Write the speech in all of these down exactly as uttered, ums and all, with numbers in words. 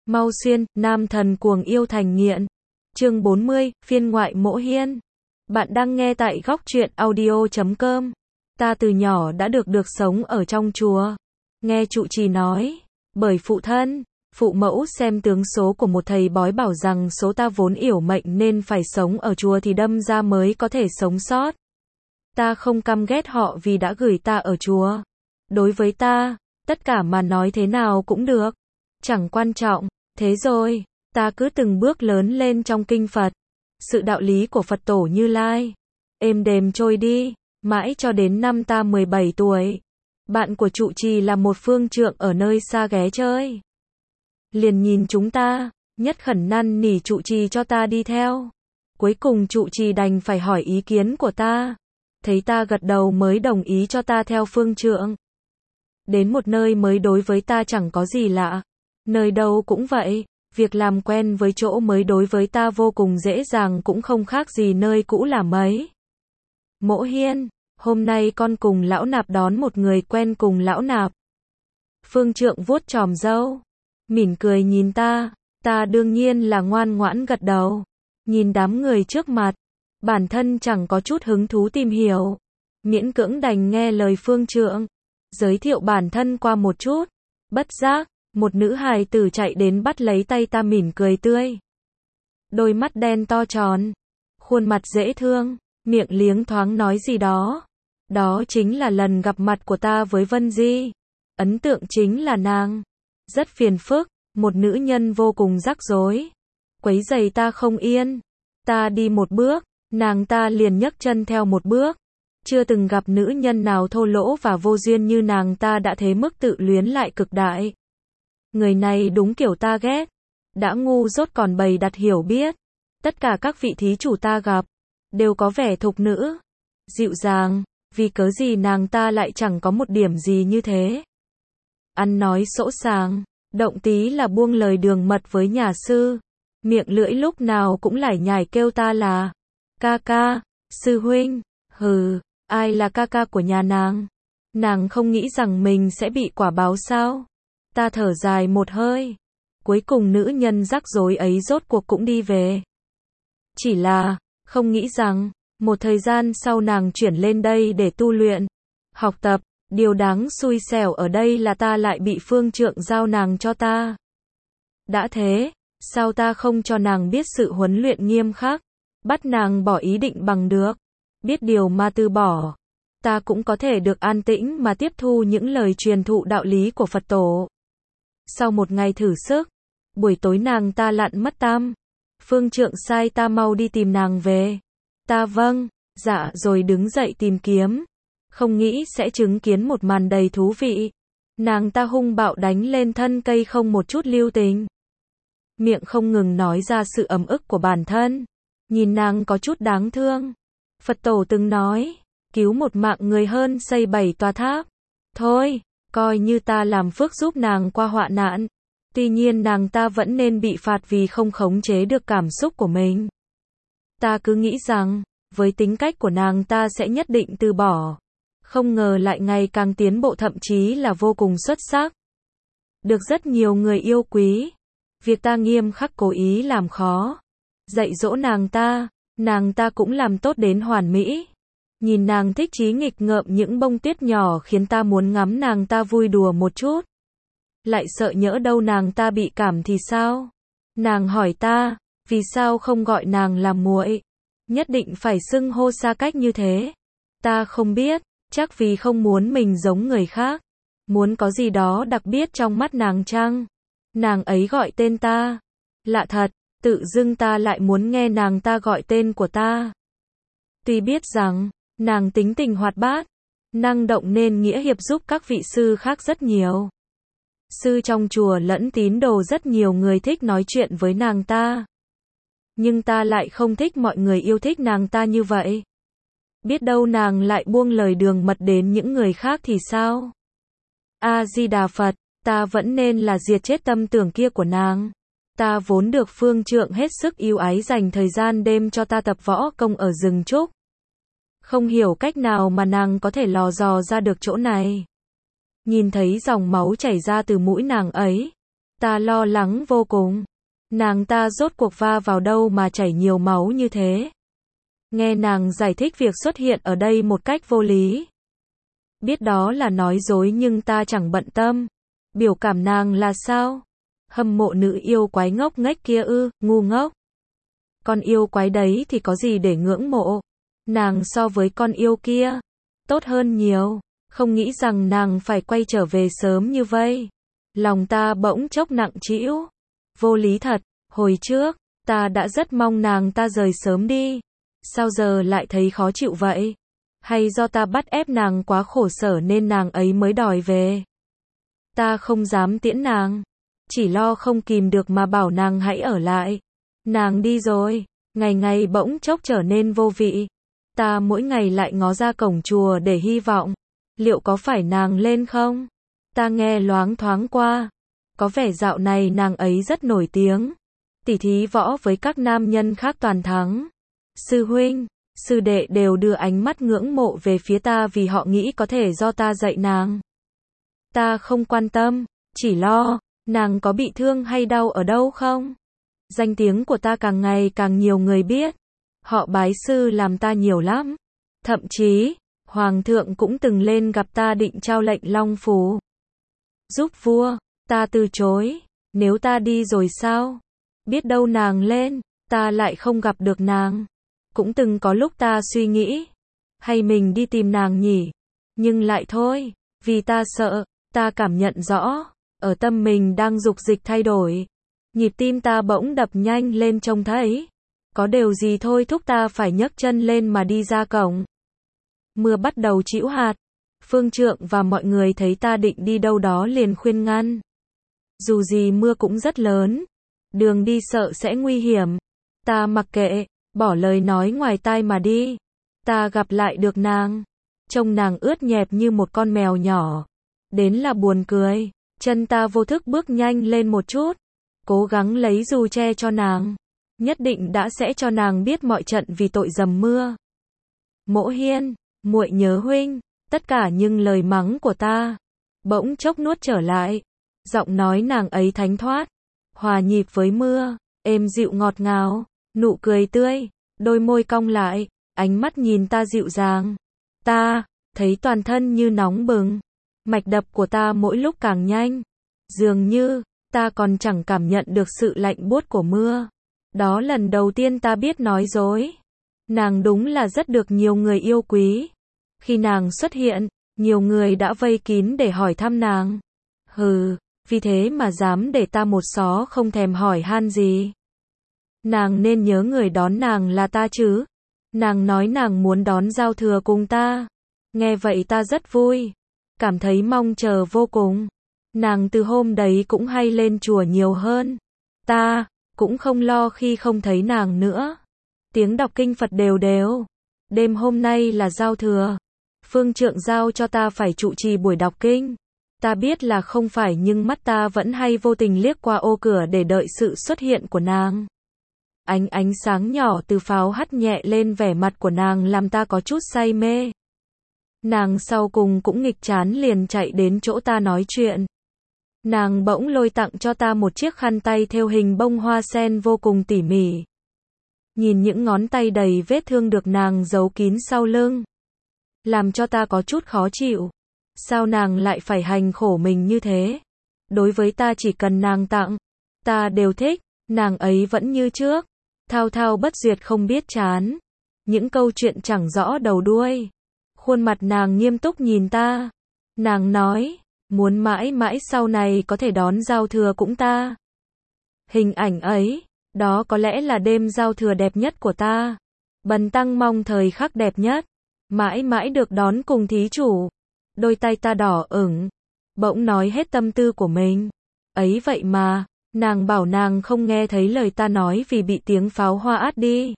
Mau xuyên, nam thần cuồng yêu thành nghiện. Chương bốn mươi, phiên ngoại Mỗ Hiên. Bạn đang nghe tại góc truyện audio chấm com. Ta từ nhỏ đã được được sống ở trong chùa. Nghe trụ trì nói, bởi phụ thân, phụ mẫu xem tướng số của một thầy bói bảo rằng số ta vốn yểu mệnh nên phải sống ở chùa thì đâm ra mới có thể sống sót. Ta không căm ghét họ vì đã gửi ta ở chùa. Đối với ta, tất cả mà nói thế nào cũng được. Chẳng quan trọng. Thế rồi, ta cứ từng bước lớn lên trong kinh Phật. Sự đạo lý của Phật tổ Như Lai. Êm đềm trôi đi, mãi cho đến năm ta mười bảy tuổi. Bạn của trụ trì là một phương trượng ở nơi xa ghé chơi. Liền nhìn chúng ta, nhất khẩn năn nỉ trụ trì cho ta đi theo. Cuối cùng trụ trì đành phải hỏi ý kiến của ta. Thấy ta gật đầu mới đồng ý cho ta theo phương trượng. Đến một nơi mới đối với ta chẳng có gì lạ. Nơi đâu cũng vậy, việc làm quen với chỗ mới đối với ta vô cùng dễ dàng cũng không khác gì nơi cũ là mấy. Mỗ Hiên, hôm nay con cùng lão nạp đón một người quen cùng lão nạp. Phương trượng vuốt chòm râu, mỉm cười nhìn ta, ta đương nhiên là ngoan ngoãn gật đầu. Nhìn đám người trước mặt, bản thân chẳng có chút hứng thú tìm hiểu, miễn cưỡng đành nghe lời phương trượng, giới thiệu bản thân qua một chút. Bất giác, một nữ hài tử chạy đến bắt lấy tay ta mỉm cười tươi. Đôi mắt đen to tròn, khuôn mặt dễ thương, miệng liếng thoáng nói gì đó. Đó chính là lần gặp mặt của ta với Vân Di. Ấn tượng chính là nàng rất phiền phức, một nữ nhân vô cùng rắc rối, quấy rầy ta không yên. Ta đi một bước, nàng ta liền nhấc chân theo một bước. Chưa từng gặp nữ nhân nào thô lỗ và vô duyên như nàng ta đã thế mức tự luyến lại cực đại. Người này đúng kiểu ta ghét. Đã ngu dốt còn bày đặt hiểu biết. Tất cả các vị thí chủ ta gặp đều có vẻ thục nữ, dịu dàng, vì cớ gì nàng ta lại chẳng có một điểm gì như thế. Ăn nói sỗ sàng, động tí là buông lời đường mật với nhà sư. Miệng lưỡi lúc nào cũng lải nhải kêu ta là ca ca, sư huynh. Hừ, ai là ca ca của nhà nàng? Nàng không nghĩ rằng mình sẽ bị quả báo sao? Ta thở dài một hơi. Cuối cùng nữ nhân rắc rối ấy rốt cuộc cũng đi về. Chỉ là, không nghĩ rằng, một thời gian sau nàng chuyển lên đây để tu luyện, học tập. Điều đáng xui xẻo ở đây là ta lại bị phương trượng giao nàng cho ta. Đã thế, sao ta không cho nàng biết sự huấn luyện nghiêm khắc, bắt nàng bỏ ý định bằng được. Biết điều mà từ bỏ. Ta cũng có thể được an tĩnh mà tiếp thu những lời truyền thụ đạo lý của Phật tổ. Sau một ngày thử sức, buổi tối nàng ta lặn mất tâm. Phương trượng sai ta mau đi tìm nàng về. Ta vâng, dạ rồi đứng dậy tìm kiếm. Không nghĩ sẽ chứng kiến một màn đầy thú vị. Nàng ta hung bạo đánh lên thân cây không một chút lưu tình. Miệng không ngừng nói ra sự ấm ức của bản thân. Nhìn nàng có chút đáng thương. Phật tổ từng nói, cứu một mạng người hơn xây bảy tòa tháp. Thôi, coi như ta làm phước giúp nàng qua họa nạn. Tuy nhiên nàng ta vẫn nên bị phạt vì không khống chế được cảm xúc của mình. Ta cứ nghĩ rằng, với tính cách của nàng ta sẽ nhất định từ bỏ. Không ngờ lại ngày càng tiến bộ, thậm chí là vô cùng xuất sắc. Được rất nhiều người yêu quý. Việc ta nghiêm khắc cố ý làm khó. Dạy dỗ nàng ta, nàng ta cũng làm tốt đến hoàn mỹ. Nhìn nàng thích chí nghịch ngợm những bông tuyết nhỏ khiến ta muốn ngắm nàng ta vui đùa một chút. Lại sợ nhỡ đâu nàng ta bị cảm thì sao? Nàng hỏi ta, vì sao không gọi nàng là muội? Nhất định phải xưng hô xa cách như thế. Ta không biết, chắc vì không muốn mình giống người khác. Muốn có gì đó đặc biệt trong mắt nàng chăng? Nàng ấy gọi tên ta. Lạ thật, tự dưng ta lại muốn nghe nàng ta gọi tên của ta. Tuy biết rằng, nàng tính tình hoạt bát, năng động nên nghĩa hiệp giúp các vị sư khác rất nhiều. Sư trong chùa lẫn tín đồ rất nhiều người thích nói chuyện với nàng ta. Nhưng ta lại không thích mọi người yêu thích nàng ta như vậy. Biết đâu nàng lại buông lời đường mật đến những người khác thì sao? A-di-đà Phật, ta vẫn nên là diệt chết tâm tưởng kia của nàng. Ta vốn được phương trượng hết sức yêu ái dành thời gian đêm cho ta tập võ công ở rừng trúc. Không hiểu cách nào mà nàng có thể lò dò ra được chỗ này. Nhìn thấy dòng máu chảy ra từ mũi nàng ấy, Ta lo lắng vô cùng. Nàng ta rốt cuộc va vào đâu mà chảy nhiều máu như thế? Nghe nàng giải thích việc xuất hiện ở đây một cách vô lý. Biết đó là nói dối nhưng ta chẳng bận tâm. Biểu cảm nàng là sao? Hâm mộ nữ yêu quái ngốc nghếch kia ư, ngu ngốc. Con yêu quái đấy thì có gì để ngưỡng mộ? Nàng so với con yêu kia tốt hơn nhiều. Không nghĩ rằng nàng phải quay trở về sớm như vậy. Lòng ta bỗng chốc nặng trĩu. Vô lý thật, hồi trước, ta đã rất mong nàng ta rời sớm đi. Sao giờ lại thấy khó chịu vậy? Hay do ta bắt ép nàng quá khổ sở nên nàng ấy mới đòi về? Ta không dám tiễn nàng. Chỉ lo không kìm được mà bảo nàng hãy ở lại. Nàng đi rồi, ngày ngày bỗng chốc trở nên vô vị. Ta mỗi ngày lại ngó ra cổng chùa để hy vọng. Liệu có phải nàng lên không? Ta nghe loáng thoáng qua. Có vẻ dạo này nàng ấy rất nổi tiếng. Tỉ thí võ với các nam nhân khác toàn thắng. Sư huynh, sư đệ đều đưa ánh mắt ngưỡng mộ về phía ta vì họ nghĩ có thể do ta dạy nàng. Ta không quan tâm, chỉ lo, nàng có bị thương hay đau ở đâu không? Danh tiếng của ta càng ngày càng nhiều người biết. Họ bái sư làm ta nhiều lắm. Thậm chí, Hoàng thượng cũng từng lên gặp ta định trao lệnh long phù. Giúp vua, ta từ chối. Nếu ta đi rồi sao? Biết đâu nàng lên, ta lại không gặp được nàng. Cũng từng có lúc ta suy nghĩ, hay mình đi tìm nàng nhỉ? Nhưng lại thôi, vì ta sợ, ta cảm nhận rõ, ở tâm mình đang dục dịch thay đổi. Nhịp tim ta bỗng đập nhanh lên trông thấy. Có điều gì thôi thúc ta phải nhấc chân lên mà đi ra cổng. Mưa bắt đầu trĩu hạt. Phương Trượng và mọi người thấy ta định đi đâu đó liền khuyên ngăn. Dù gì mưa cũng rất lớn. Đường đi sợ sẽ nguy hiểm. Ta mặc kệ, bỏ lời nói ngoài tai mà đi. Ta gặp lại được nàng. Trông nàng ướt nhẹp như một con mèo nhỏ. Đến là buồn cười. Chân ta vô thức bước nhanh lên một chút. Cố gắng lấy dù che cho nàng. Nhất định đã sẽ cho nàng biết mọi trận vì tội dầm mưa. Mỗ Hiên, muội nhớ huynh. Tất cả những lời mắng của ta bỗng chốc nuốt trở lại. Giọng nói nàng ấy thánh thoát, hòa nhịp với mưa, êm dịu ngọt ngào, nụ cười tươi, đôi môi cong lại, ánh mắt nhìn ta dịu dàng. Ta thấy toàn thân như nóng bừng, mạch đập của ta mỗi lúc càng nhanh. Dường như ta còn chẳng cảm nhận được sự lạnh buốt của mưa. Đó lần đầu tiên ta biết nói dối. Nàng đúng là rất được nhiều người yêu quý. Khi nàng xuất hiện, nhiều người đã vây kín để hỏi thăm nàng. Hừ, vì thế mà dám để ta một xó không thèm hỏi han gì. Nàng nên nhớ người đón nàng là ta chứ. Nàng nói nàng muốn đón giao thừa cùng ta. Nghe vậy ta rất vui. Cảm thấy mong chờ vô cùng. Nàng từ hôm đấy cũng hay lên chùa nhiều hơn. Ta cũng không lo khi không thấy nàng nữa. Tiếng đọc kinh Phật đều đều. Đêm hôm nay là giao thừa. Phương Trượng giao cho ta phải trụ trì buổi đọc kinh. Ta biết là không phải nhưng mắt ta vẫn hay vô tình liếc qua ô cửa để đợi sự xuất hiện của nàng. Ánh ánh sáng nhỏ từ pháo hắt nhẹ lên vẻ mặt của nàng làm ta có chút say mê. Nàng sau cùng cũng nghịch chán liền chạy đến chỗ ta nói chuyện. Nàng bỗng lôi tặng cho ta một chiếc khăn tay thêu hình bông hoa sen vô cùng tỉ mỉ. Nhìn những ngón tay đầy vết thương được nàng giấu kín sau lưng, làm cho ta có chút khó chịu. Sao nàng lại phải hành khổ mình như thế? Đối với ta chỉ cần nàng tặng, ta đều thích. Nàng ấy vẫn như trước, thao thao bất duyệt không biết chán. Những câu chuyện chẳng rõ đầu đuôi. Khuôn mặt nàng nghiêm túc nhìn ta. Nàng nói, muốn mãi mãi sau này có thể đón giao thừa cũng ta. Hình ảnh ấy, đó có lẽ là đêm giao thừa đẹp nhất của ta. Bần tăng mong thời khắc đẹp nhất, mãi mãi được đón cùng thí chủ. Đôi tay ta đỏ ửng, bỗng nói hết tâm tư của mình. Ấy vậy mà, nàng bảo nàng không nghe thấy lời ta nói vì bị tiếng pháo hoa át đi.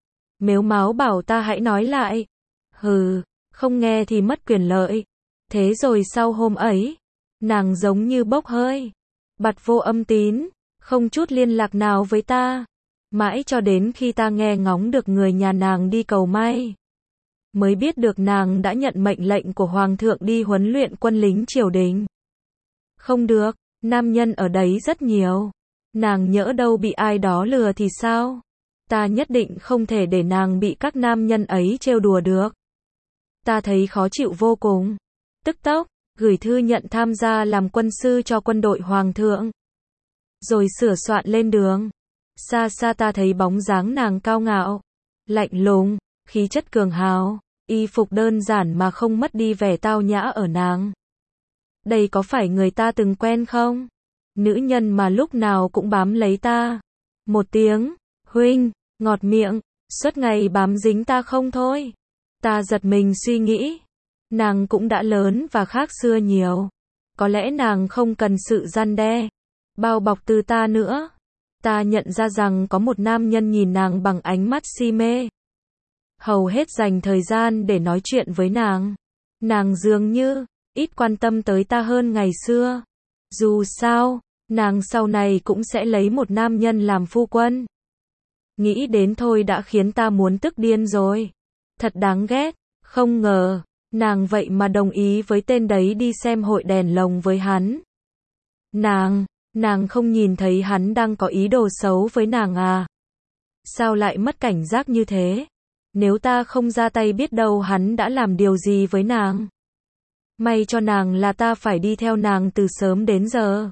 Mếu máo bảo ta hãy nói lại. Hừ, không nghe thì mất quyền lợi. Thế rồi sau hôm ấy, nàng giống như bốc hơi, bặt vô âm tín, không chút liên lạc nào với ta. Mãi cho đến khi ta nghe ngóng được người nhà nàng đi cầu may, mới biết được nàng đã nhận mệnh lệnh của Hoàng thượng đi huấn luyện quân lính triều đình. Không được, Nam nhân ở đấy rất nhiều. Nàng nhỡ đâu bị ai đó lừa thì sao? Ta nhất định không thể để nàng bị các nam nhân ấy trêu đùa được. Ta thấy khó chịu vô cùng. Tức tốc, gửi thư nhận tham gia làm quân sư cho quân đội hoàng thượng. Rồi sửa soạn lên đường. Xa xa ta thấy bóng dáng nàng cao ngạo, lạnh lùng, khí chất cường hào, y phục đơn giản mà không mất đi vẻ tao nhã ở nàng. Đây có phải người ta từng quen không? Nữ nhân mà lúc nào cũng bám lấy ta. Một tiếng, huynh, ngọt miệng, suốt ngày bám dính ta không thôi. Ta giật mình suy nghĩ. Nàng cũng đã lớn và khác xưa nhiều. Có lẽ nàng không cần sự răn đe, bao bọc từ ta nữa. Ta nhận ra rằng có một nam nhân nhìn nàng bằng ánh mắt si mê. Hầu hết dành thời gian để nói chuyện với nàng. Nàng dường như ít quan tâm tới ta hơn ngày xưa. Dù sao, nàng sau này cũng sẽ lấy một nam nhân làm phu quân. Nghĩ đến thôi đã khiến ta muốn tức điên rồi. Thật đáng ghét, không ngờ, nàng vậy mà đồng ý với tên đấy đi xem hội đèn lồng với hắn. Nàng, nàng không nhìn thấy hắn đang có ý đồ xấu với nàng à? Sao lại mất cảnh giác như thế? Nếu ta không ra tay biết đâu hắn đã làm điều gì với nàng. May cho nàng là ta phải đi theo nàng từ sớm đến giờ.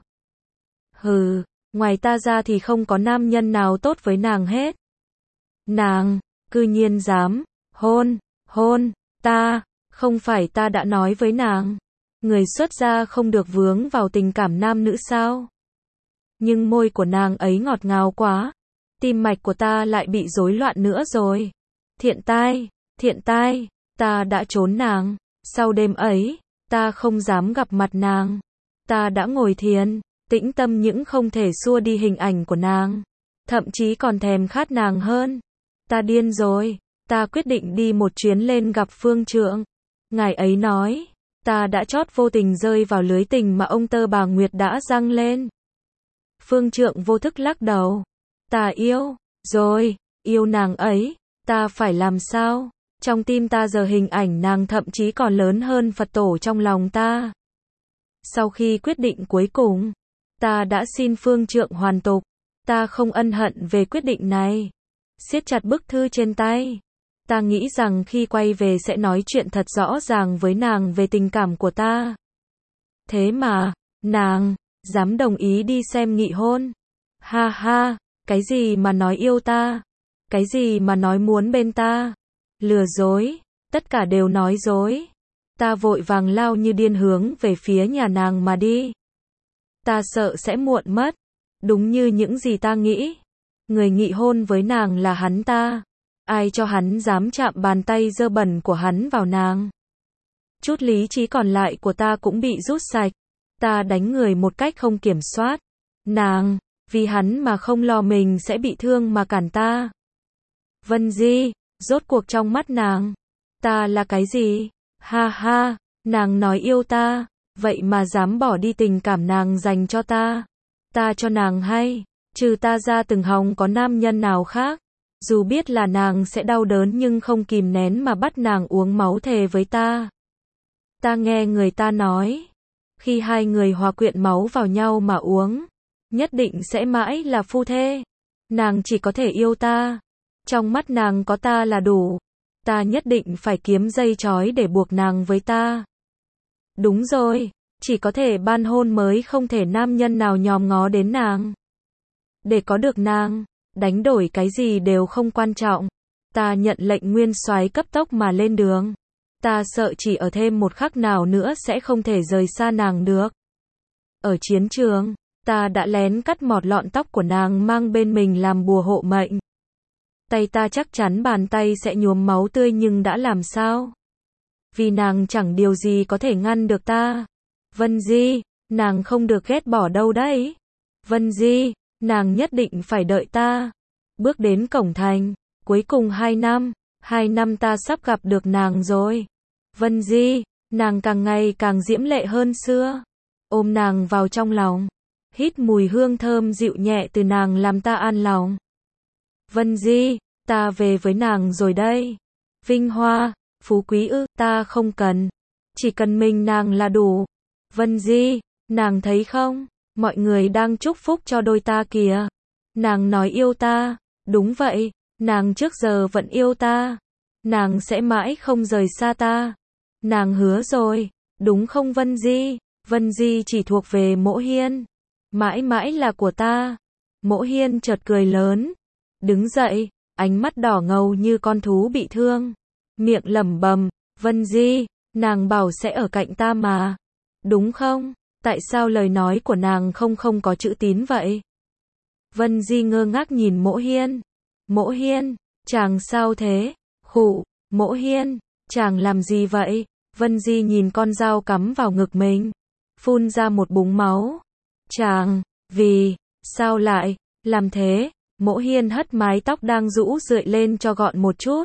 Hừ, ngoài ta ra thì không có nam nhân nào tốt với nàng hết. Nàng, cư nhiên dám, hôn, hôn, ta, không phải ta đã nói với nàng. Người xuất gia không được vướng vào tình cảm nam nữ sao? Nhưng môi của nàng ấy ngọt ngào quá. Tim mạch của ta lại bị rối loạn nữa rồi. Thiện tai, thiện tai, ta đã trốn nàng. Sau đêm ấy, ta không dám gặp mặt nàng. Ta đã ngồi thiền, tĩnh tâm những không thể xua đi hình ảnh của nàng. Thậm chí còn thèm khát nàng hơn. Ta điên rồi, ta quyết định đi một chuyến lên gặp phương trượng. Ngài ấy nói, ta đã chót vô tình rơi vào lưới tình mà ông Tơ Bà Nguyệt đã giăng lên. Phương trượng vô thức lắc đầu. Ta yêu, rồi, yêu nàng ấy, ta phải làm sao? Trong tim ta giờ hình ảnh nàng thậm chí còn lớn hơn Phật tổ trong lòng ta. Sau khi quyết định cuối cùng, ta đã xin phương trượng hoàn tục. Ta không ân hận về quyết định này. Siết chặt bức thư trên tay. Ta nghĩ rằng khi quay về sẽ nói chuyện thật rõ ràng với nàng về tình cảm của ta. Thế mà, nàng, dám đồng ý đi xem nghị hôn. Ha ha, cái gì mà nói yêu ta? Cái gì mà nói muốn bên ta? Lừa dối, tất cả đều nói dối. Ta vội vàng lao như điên hướng về phía nhà nàng mà đi. Ta sợ sẽ muộn mất. Đúng như những gì ta nghĩ. Người nghị hôn với nàng là hắn ta. Ai cho hắn dám chạm bàn tay dơ bẩn của hắn vào nàng? Chút lý trí còn lại của ta cũng bị rút sạch. Ta đánh người một cách không kiểm soát. Nàng, vì hắn mà không lo mình sẽ bị thương mà cản ta. Vân Di, rốt cuộc trong mắt nàng, ta là cái gì? Ha ha, nàng nói yêu ta, vậy mà dám bỏ đi tình cảm nàng dành cho ta. Ta cho nàng hay, trừ ta ra từng hòng có nam nhân nào khác. Dù biết là nàng sẽ đau đớn nhưng không kìm nén mà bắt nàng uống máu thề với ta. Ta nghe người ta nói, khi hai người hòa quyện máu vào nhau mà uống, nhất định sẽ mãi là phu thê. Nàng chỉ có thể yêu ta. Trong mắt nàng có ta là đủ. Ta nhất định phải kiếm dây trói để buộc nàng với ta. Đúng rồi, chỉ có thể ban hôn mới không thể nam nhân nào nhòm ngó đến nàng. Để có được nàng, đánh đổi cái gì đều không quan trọng. Ta nhận lệnh nguyên soái cấp tốc mà lên đường. Ta sợ chỉ ở thêm một khắc nào nữa sẽ không thể rời xa nàng được. Ở chiến trường, ta đã lén cắt mọt lọn tóc của nàng mang bên mình làm bùa hộ mệnh. Tay ta chắc chắn bàn tay sẽ nhuốm máu tươi nhưng đã làm sao? Vì nàng chẳng điều gì có thể ngăn được ta. Vân Di, nàng không được ghét bỏ đâu đấy. Vân Di, nàng nhất định phải đợi ta. Bước đến cổng thành, cuối cùng hai năm, hai năm ta sắp gặp được nàng rồi. Vân Di, nàng càng ngày càng diễm lệ hơn xưa. Ôm nàng vào trong lòng, hít mùi hương thơm dịu nhẹ từ nàng làm ta an lòng. Vân Di, ta về với nàng rồi đây. Vinh hoa, phú quý ư, ta không cần. Chỉ cần mình nàng là đủ. Vân Di, nàng thấy không? Mọi người đang chúc phúc cho đôi ta kìa. Nàng nói yêu ta. Đúng vậy, nàng trước giờ vẫn yêu ta. Nàng sẽ mãi không rời xa ta. Nàng hứa rồi, đúng không Vân Di? Vân Di chỉ thuộc về Mỗ Hiên. Mãi mãi là của ta. Mỗ Hiên chợt cười lớn. Đứng dậy, ánh mắt đỏ ngầu như con thú bị thương. Miệng lẩm bẩm, Vân Di, nàng bảo sẽ ở cạnh ta mà. Đúng không? Tại sao lời nói của nàng không không có chữ tín vậy? Vân Di ngơ ngác nhìn Mỗ Hiên. Mỗ Hiên, chàng sao thế? Khụ, Mỗ Hiên, chàng làm gì vậy? Vân Di nhìn con dao cắm vào ngực mình. Phun ra một búng máu. Chàng, vì, sao lại, làm thế? Mỗ Hiên hất mái tóc đang rũ rượi lên cho gọn một chút.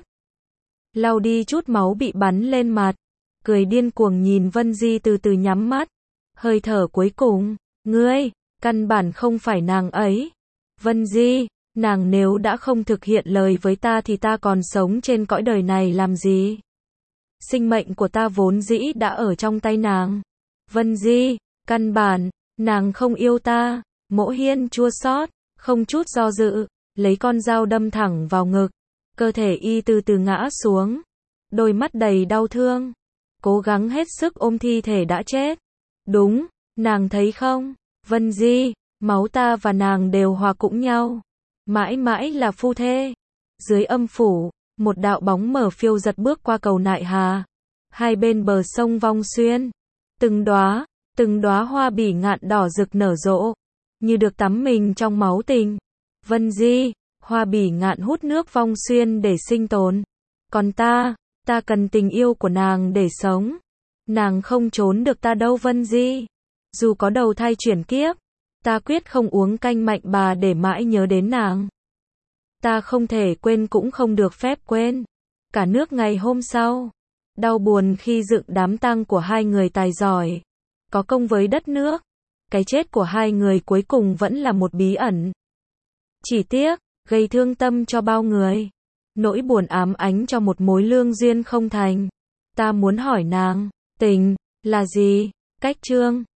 Lau đi chút máu bị bắn lên mặt. Cười điên cuồng nhìn Vân Di từ từ nhắm mắt. Hơi thở cuối cùng, ngươi, căn bản không phải nàng ấy. Vân Di, nàng nếu đã không thực hiện lời với ta thì ta còn sống trên cõi đời này làm gì? Sinh mệnh của ta vốn dĩ đã ở trong tay nàng. Vân Di, căn bản, nàng không yêu ta. Mỗ Hiên chua xót, không chút do dự, lấy con dao đâm thẳng vào ngực. Cơ thể y từ từ ngã xuống. Đôi mắt đầy đau thương. Cố gắng hết sức ôm thi thể đã chết. Đúng, nàng thấy không? Vân Di, máu ta và nàng đều hòa cũng nhau. Mãi mãi là phu thê. Dưới âm phủ, một đạo bóng mờ phiêu giật bước qua cầu Nại Hà. Hai bên bờ sông Vong Xuyên. Từng đóa, từng đóa hoa bỉ ngạn đỏ rực nở rộ. Như được tắm mình trong máu tình. Vân Di, hoa bỉ ngạn hút nước Vong Xuyên để sinh tồn. Còn ta, ta cần tình yêu của nàng để sống. Nàng không trốn được ta đâu Vân Di. Dù có đầu thai chuyển kiếp, ta quyết không uống canh mạnh bà để mãi nhớ đến nàng. Ta không thể quên cũng không được phép quên. Cả nước ngày hôm sau, đau buồn khi dựng đám tang của hai người tài giỏi, có công với đất nước. Cái chết của hai người cuối cùng vẫn là một bí ẩn. Chỉ tiếc, gây thương tâm cho bao người. Nỗi buồn ám ánh cho một mối lương duyên không thành. Ta muốn hỏi nàng, tình là gì? Cách chương